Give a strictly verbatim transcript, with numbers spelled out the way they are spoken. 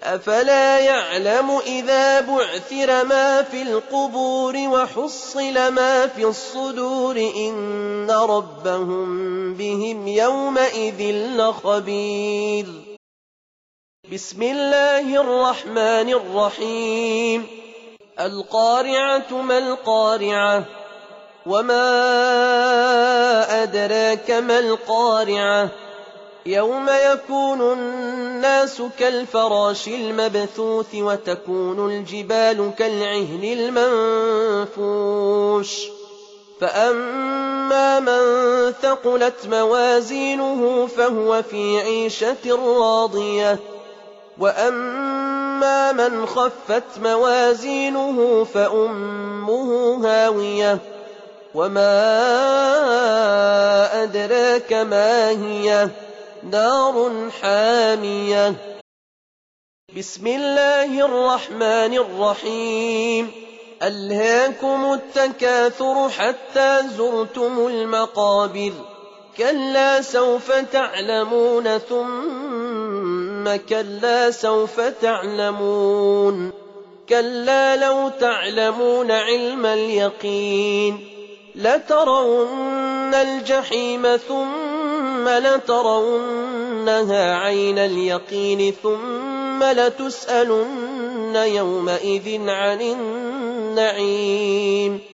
أفلا يعلم إذا بعثر ما في القبور وحصل ما في الصدور إن ربهم بهم يومئذ لخبير. بسم الله الرحمن الرحيم. القارعة ما القارعة وما أدراك ما القارعة يوم يكون الناس كالفراش المبثوث وتكون الجبال كالعهن المنفوش فأما من ثقلت موازينه فهو في عيشة راضية وأما من خفت موازينه فأمه هاوية وما أدراك ما هي نار حامية. بسم الله الرحمن الرحيم. ألهاكم التكاثر حتى زرتم المقابر كلا سوف تعلمون ثم كلا سوف تعلمون كلا لو تعلمون علم اليقين لترون الجحيم ثم لترونها عين اليقين ثم لتسألن يومئذ عن النعيم.